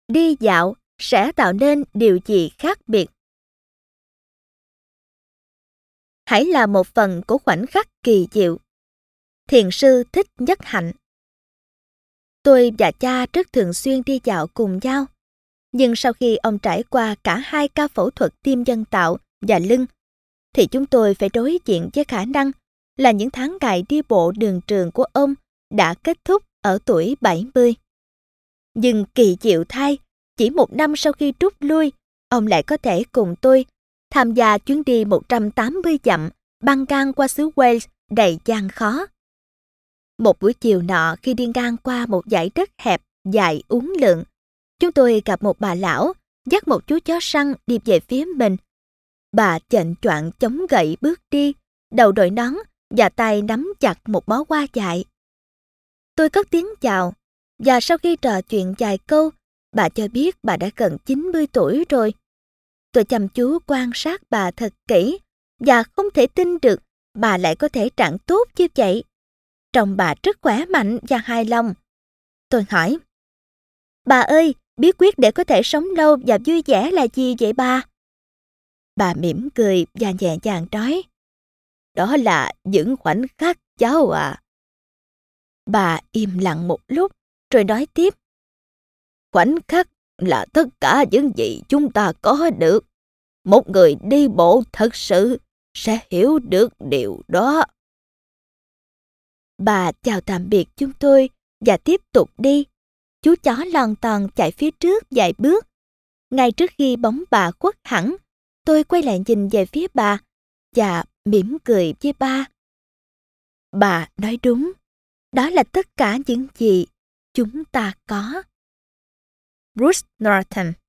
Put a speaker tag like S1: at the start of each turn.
S1: đi dạo sẽ tạo nên điều gì khác biệt. Hãy là một phần của khoảnh khắc kỳ diệu. Thiền sư Thích Nhất Hạnh. Tôi và cha rất thường xuyên đi dạo cùng nhau. Nhưng sau khi ông trải qua cả 2 ca phẫu thuật tim nhân tạo và lưng, thì chúng tôi phải đối diện với khả năng là những tháng ngày đi bộ đường trường của ông đã kết thúc ở tuổi 70. Nhưng kỳ diệu thay, chỉ 1 năm sau khi rút lui, ông lại có thể cùng tôi tham gia chuyến đi 180 dặm băng ngang qua xứ Wales đầy gian khó. Một buổi chiều nọ, khi đi ngang qua một dải đất hẹp dài uốn lượn, chúng tôi gặp một bà lão dắt một chú chó săn đi về phía mình. Bà chệnh choạng chống gậy bước đi, đầu đội nón và tay nắm chặt một bó hoa dại. Tôi cất tiếng chào, và sau khi trò chuyện vài câu, bà cho biết bà đã gần 90 tuổi rồi. Tôi chăm chú quan sát bà thật kỹ và không thể tin được bà lại có thể trạng tốt như vậy. Trông bà rất khỏe mạnh và hài lòng. Tôi hỏi, bà ơi, bí quyết để có thể sống lâu và vui vẻ là gì vậy bà? Bà mỉm cười và nhẹ nhàng nói, đó là những khoảnh khắc cháu à. Bà im lặng một lúc rồi nói tiếp, khoảnh khắc là tất cả những gì chúng ta có được. Một người đi bộ thật sự sẽ hiểu được điều đó. Bà chào tạm biệt chúng tôi và tiếp tục đi. Chú chó lon ton chạy phía trước vài bước. Ngay trước khi bóng bà khuất hẳn, tôi quay lại nhìn về phía bà và mỉm cười với ba. Bà nói đúng, đó là tất cả những gì chúng ta có. Bruce Norton.